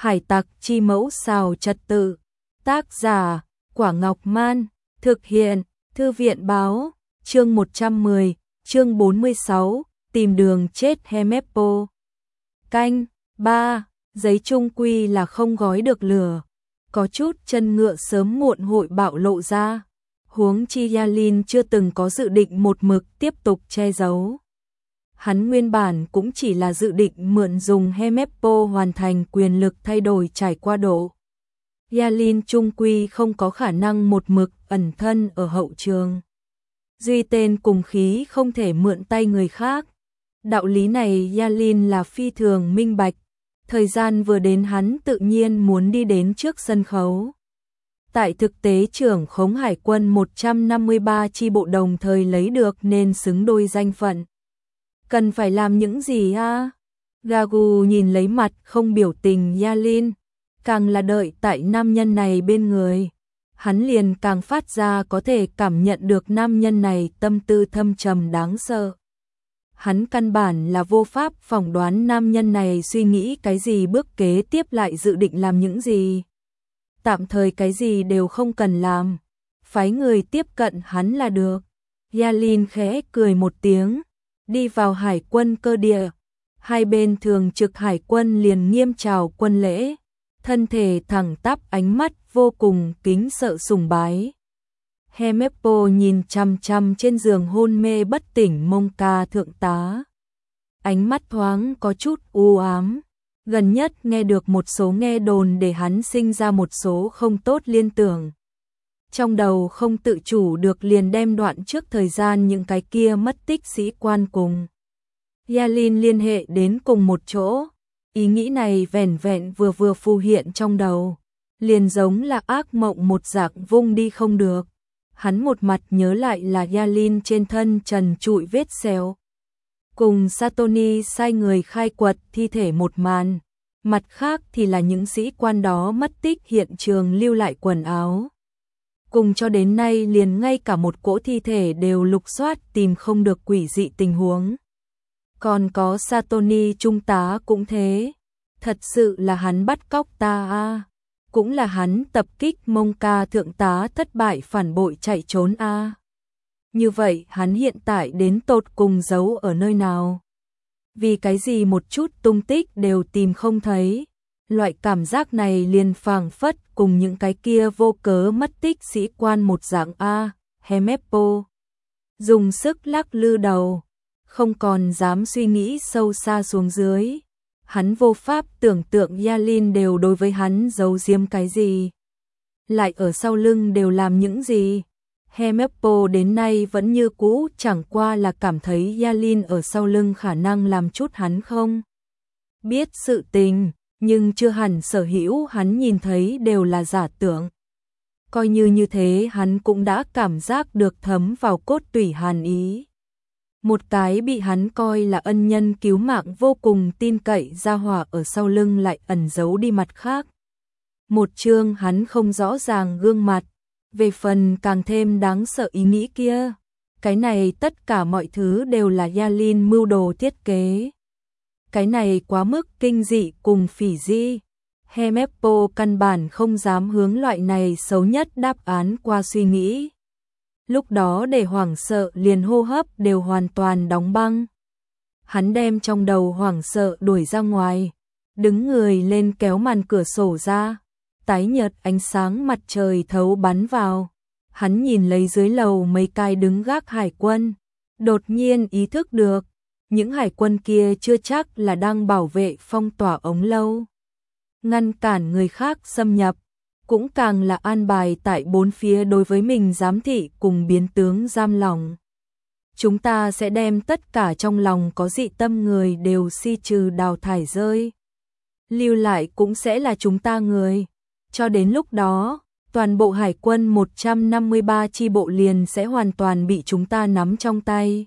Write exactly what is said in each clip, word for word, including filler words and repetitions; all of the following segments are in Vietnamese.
Hải tặc chi mẫu xào trật tự. Tác giả, Quả Ngọc Man. Thực hiện, Thư viện báo. Chương một trăm mười, chương bốn mươi sáu, tìm đường chết Helmeppo. Canh, ba, giấy chung quy là không gói được lửa. Có chút chân ngựa sớm muộn hội bạo lộ ra. Huống chi Yalin chưa từng có dự định một mực tiếp tục che giấu. Hắn nguyên bản cũng chỉ là dự định mượn dùng Helmeppo hoàn thành quyền lực thay đổi trải qua độ. Yalin chung quy không có khả năng một mực ẩn thân ở hậu trường. Duy tên cùng khí không thể mượn tay người khác. Đạo lý này Yalin là phi thường minh bạch. Thời gian vừa đến hắn tự nhiên muốn đi đến trước sân khấu. Tại thực tế trưởng khống hải quân một trăm năm mươi ba chi bộ đồng thời lấy được nên xứng đôi danh phận. Cần phải làm những gì a? À? Gagu nhìn lấy mặt không biểu tình Yalin, càng là đợi tại nam nhân này bên người, hắn liền càng phát ra có thể cảm nhận được nam nhân này tâm tư thâm trầm đáng sợ. Hắn căn bản là vô pháp phỏng đoán nam nhân này suy nghĩ cái gì, bước kế tiếp lại dự định làm những gì. Tạm thời cái gì đều không cần làm, phái người tiếp cận hắn là được. Yalin khẽ cười một tiếng, đi vào hải quân cơ địa. Hai bên thường trực hải quân liền nghiêm chào quân lễ, thân thể thẳng tắp, ánh mắt vô cùng kính sợ sùng bái. Helmeppo nhìn chăm chăm trên giường hôn mê bất tỉnh Monka thượng tá. Ánh mắt thoáng có chút u ám. Gần nhất nghe được một số nghe đồn để hắn sinh ra một số không tốt liên tưởng. Trong đầu không tự chủ được liền đem đoạn trước thời gian những cái kia mất tích sĩ quan cùng Yalin liên hệ đến cùng một chỗ. Ý nghĩ này vẻn vẹn vừa vừa phù hiện trong đầu, liền giống là ác mộng một dạng vung đi không được. Hắn một mặt nhớ lại là Yalin trên thân trần trụi vết sẹo, cùng Satoni sai người khai quật thi thể một màn, mặt khác thì là những sĩ quan đó mất tích hiện trường lưu lại quần áo. Cùng cho đến nay liền ngay cả một cỗ thi thể đều lục soát tìm không được quỷ dị tình huống. Còn có Satoni trung tá cũng thế. Thật sự là hắn bắt cóc ta a, à. Cũng là hắn tập kích Monka thượng tá thất bại phản bội chạy trốn a. À. Như vậy hắn hiện tại đến tột cùng giấu ở nơi nào? Vì cái gì một chút tung tích đều tìm không thấy? Loại cảm giác này liền phảng phất cùng những cái kia vô cớ mất tích sĩ quan một dạng a. Helmeppo dùng sức lắc lư đầu, không còn dám suy nghĩ sâu xa xuống dưới. Hắn vô pháp tưởng tượng Yalin đều đối với hắn giấu giếm cái gì, lại ở sau lưng đều làm những gì. Helmeppo đến nay vẫn như cũ chẳng qua là cảm thấy Yalin ở sau lưng khả năng làm chút hắn không biết sự tình, nhưng chưa hẳn sở hữu hắn nhìn thấy đều là giả tưởng. Coi như như thế hắn cũng đã cảm giác được thấm vào cốt tủy hàn ý. Một cái bị hắn coi là ân nhân cứu mạng vô cùng tin cậy gia hỏa ở sau lưng lại ẩn giấu đi mặt khác. Một chương hắn không rõ ràng gương mặt, về phần càng thêm đáng sợ ý nghĩ kia. Cái này tất cả mọi thứ đều là Yalin mưu đồ thiết kế. Cái này quá mức kinh dị cùng phỉ di. Helmeppo căn bản không dám hướng loại này xấu nhất đáp án qua suy nghĩ. Lúc đó để hoảng sợ liền hô hấp đều hoàn toàn đóng băng. Hắn đem trong đầu hoảng sợ đuổi ra ngoài, đứng người lên kéo màn cửa sổ ra, tái nhợt ánh sáng mặt trời thấu bắn vào. Hắn nhìn lấy dưới lầu mấy cái đứng gác hải quân, đột nhiên ý thức được, những hải quân kia chưa chắc là đang bảo vệ phong tỏa ống lâu, ngăn cản người khác xâm nhập, cũng càng là an bài tại bốn phía đối với mình giám thị cùng biến tướng giam lòng. Chúng ta sẽ đem tất cả trong lòng có dị tâm người đều si trừ đào thải rơi. Lưu lại cũng sẽ là chúng ta người. Cho đến lúc đó, toàn bộ hải quân một trăm năm mươi ba chi bộ liền sẽ hoàn toàn bị chúng ta nắm trong tay.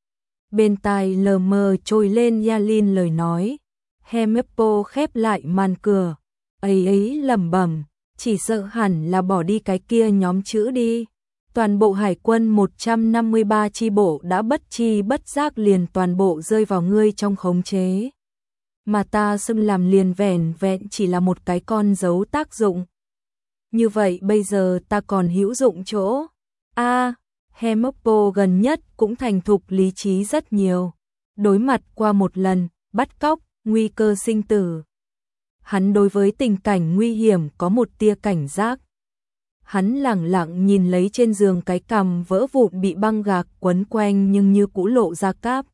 Bên tai lờ mờ trôi lên Yalin lời nói. Helmeppo khép lại màn cửa, ấy ấy lẩm bẩm, chỉ sợ hẳn là bỏ đi cái kia nhóm chữ đi. Toàn bộ hải quân một trăm năm mươi ba chi bộ đã bất chi bất giác liền toàn bộ rơi vào ngươi trong khống chế. mà ta xưng làm liền vẻn vẹn chỉ là một cái con dấu tác dụng. Như vậy bây giờ ta còn hữu dụng chỗ. A, à, Hemoppo gần nhất cũng thành thục lý trí rất nhiều. Đối mặt qua một lần, bắt cóc, nguy cơ sinh tử. Hắn đối với tình cảnh nguy hiểm có một tia cảnh giác. Hắn lẳng lặng nhìn lấy trên giường cái cằm vỡ vụn bị băng gạc quấn quanh nhưng như cũ lộ ra cáp.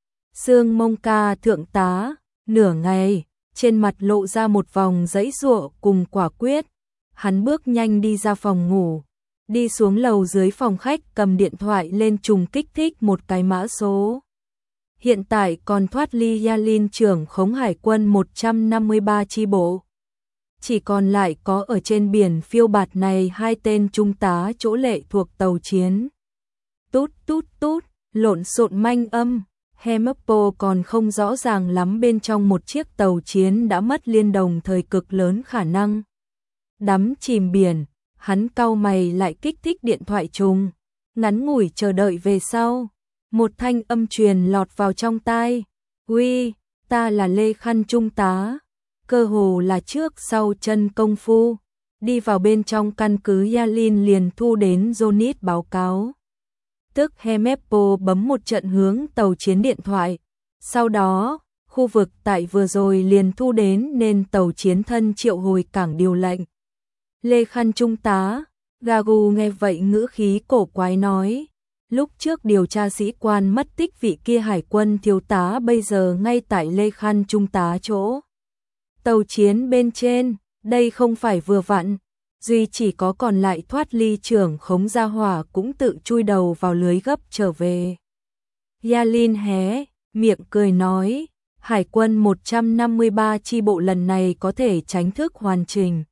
Xương mông ca thượng tá, nửa ngày, trên mặt lộ ra một vòng giãy giụa cùng quả quyết. Hắn bước nhanh đi ra phòng ngủ, đi xuống lầu dưới phòng khách cầm điện thoại lên trùng kích thích một cái mã số. Hiện tại còn thoát ly Yalin trưởng khống hải quân một trăm năm mươi ba chi bộ. Chỉ còn lại có ở trên biển phiêu bạt này hai tên trung tá chỗ lệ thuộc tàu chiến. Tút tút tút, lộn xộn manh âm, Hemoppo còn không rõ ràng lắm bên trong một chiếc tàu chiến đã mất liên đồng thời cực lớn khả năng. Đắm chìm biển, hắn cau mày lại kích thích điện thoại trùng, ngắn ngủi chờ đợi về sau. Một thanh âm truyền lọt vào trong tai. Uy, ta là Lê Khăn trung tá. Cơ hồ là trước sau chân công phu. Đi vào bên trong căn cứ Yalin liền thu đến Johnny báo cáo. Tức Hemoppo bấm một trận hướng tàu chiến điện thoại. Sau đó, khu vực tại vừa rồi liền thu đến nên tàu chiến thân triệu hồi cảng điều lệnh. Lê Khăn trung tá, Gagu nghe vậy ngữ khí cổ quái nói. Lúc trước điều tra sĩ quan mất tích vị kia hải quân thiếu tá bây giờ ngay tại Lê Khăn trung tá chỗ. Tàu chiến bên trên, đây không phải vừa vặn, duy chỉ có còn lại thoát ly trưởng khống gia hỏa cũng tự chui đầu vào lưới gấp trở về. Yalin hé, miệng cười nói, hải quân một trăm năm mươi ba chi bộ lần này có thể tránh thức hoàn chỉnh.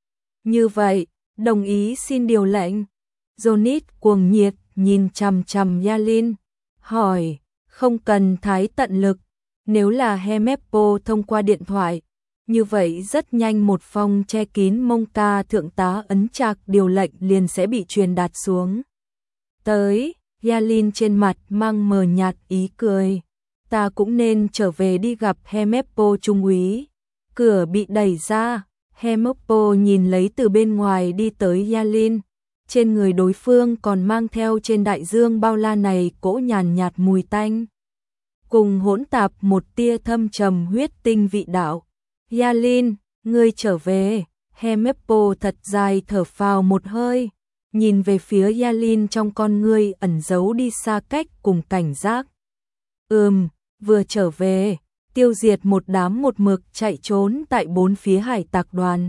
Như vậy, đồng ý xin điều lệnh. Johnny cuồng nhiệt nhìn chằm chằm Yalin, hỏi, không cần thái tận lực, nếu là Hemoppo thông qua điện thoại, như vậy rất nhanh một phong che kín mông ca thượng tá ấn chạc điều lệnh liền sẽ bị truyền đạt xuống. Tới, Yalin trên mặt mang mờ nhạt ý cười, ta cũng nên trở về đi gặp Hemoppo trung úy. Cửa bị đẩy ra, Hemoppo nhìn lấy từ bên ngoài đi tới Yalin. Trên người đối phương còn mang theo trên đại dương bao la này cỗ nhàn nhạt mùi tanh. Cùng hỗn tạp một tia thâm trầm huyết tinh vị đạo. Yalin, ngươi trở về. Hemoppo thật dài thở phào một hơi. Nhìn về phía Yalin trong con ngươi ẩn giấu đi xa cách cùng cảnh giác. Ừm, vừa trở về, tiêu diệt một đám một mực chạy trốn tại bốn phía hải tặc đoàn.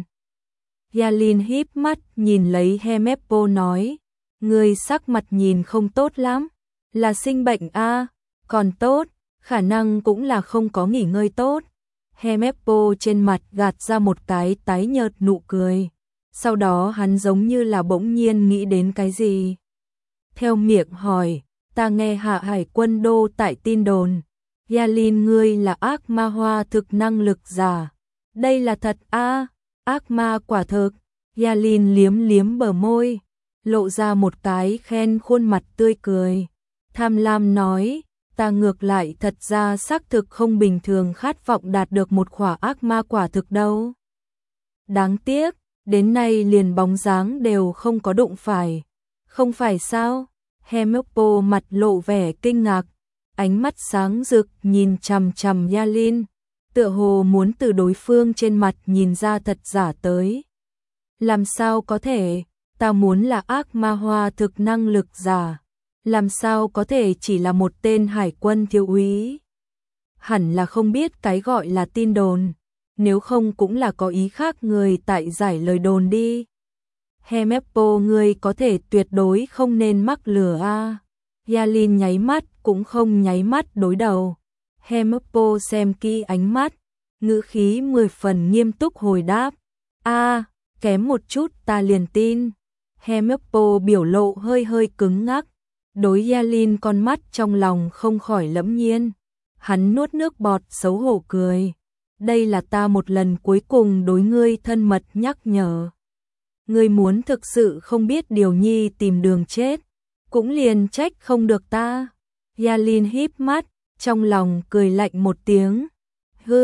Yalin híp mắt nhìn lấy Hemoppo nói, ngươi sắc mặt nhìn không tốt lắm, là sinh bệnh a, à? Còn tốt, khả năng cũng là không có nghỉ ngơi tốt. Hemoppo trên mặt gạt ra một cái tái nhợt nụ cười, sau đó hắn giống như là bỗng nhiên nghĩ đến cái gì. Theo miệng hỏi, ta nghe hạ hải quân đô tại tin đồn, Yalin ngươi là ác ma hoa thực năng lực giả, đây là thật a? À? Ác ma quả thực. Yalin liếm liếm bờ môi, lộ ra một cái khen khuôn mặt tươi cười. Tham lam nói, ta ngược lại thật ra xác thực không bình thường khát vọng đạt được một khỏa ác ma quả thực đâu. Đáng tiếc, đến nay liền bóng dáng đều không có đụng phải. Không phải sao? Hemoppo mặt lộ vẻ kinh ngạc, ánh mắt sáng rực nhìn chằm chằm Yalin. Tựa hồ muốn từ đối phương trên mặt nhìn ra thật giả tới. Làm sao có thể, ta muốn là ác ma hoa thực năng lực giả. Làm sao có thể chỉ là một tên hải quân thiếu úy. Hẳn là không biết cái gọi là tin đồn, nếu không cũng là có ý khác người tại giải lời đồn đi. Hemoppo ngươi có thể tuyệt đối không nên mắc lừa a. À. Yalin nháy mắt cũng không nháy mắt đối đầu. Hemoppo xem kỹ ánh mắt, ngữ khí mười phần nghiêm túc hồi đáp. A, à, kém một chút ta liền tin. Hemoppo biểu lộ hơi hơi cứng ngắc, đối Yalin con mắt trong lòng không khỏi lẫm nhiên. Hắn nuốt nước bọt xấu hổ cười. Đây là ta một lần cuối cùng đối ngươi thân mật nhắc nhở. Ngươi muốn thực sự không biết điều nhi tìm đường chết, cũng liền trách không được ta. Yalin híp mắt, trong lòng cười lạnh một tiếng. Hừm,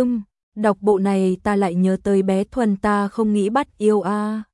Đọc bộ này ta lại nhớ tới bé Thuần ta không nghĩ bắt yêu a.